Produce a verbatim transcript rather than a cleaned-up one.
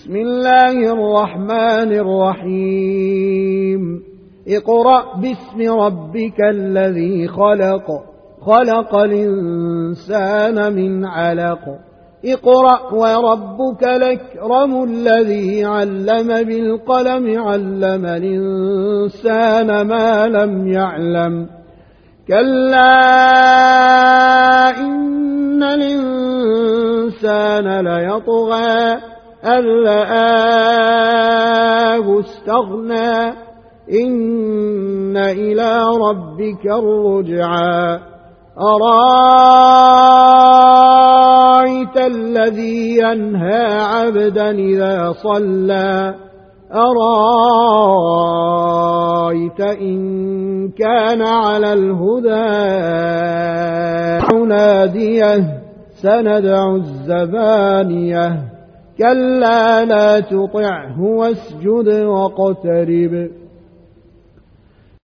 بسم الله الرحمن الرحيم اقرأ باسم ربك الذي خلق خلق الإنسان من علق اقرأ وربك الأكرم الذي علم بالقلم علم الإنسان ما لم يعلم كلا إن الإنسان ليطغى أن رآه استغنى إن إلى ربك الرجعى أرأيت الذي ينهى عبدا إذا صلى أرأيت إن كان على الهدى ناديه سندع الزبانية كلا لا تطعه واسجد واقترب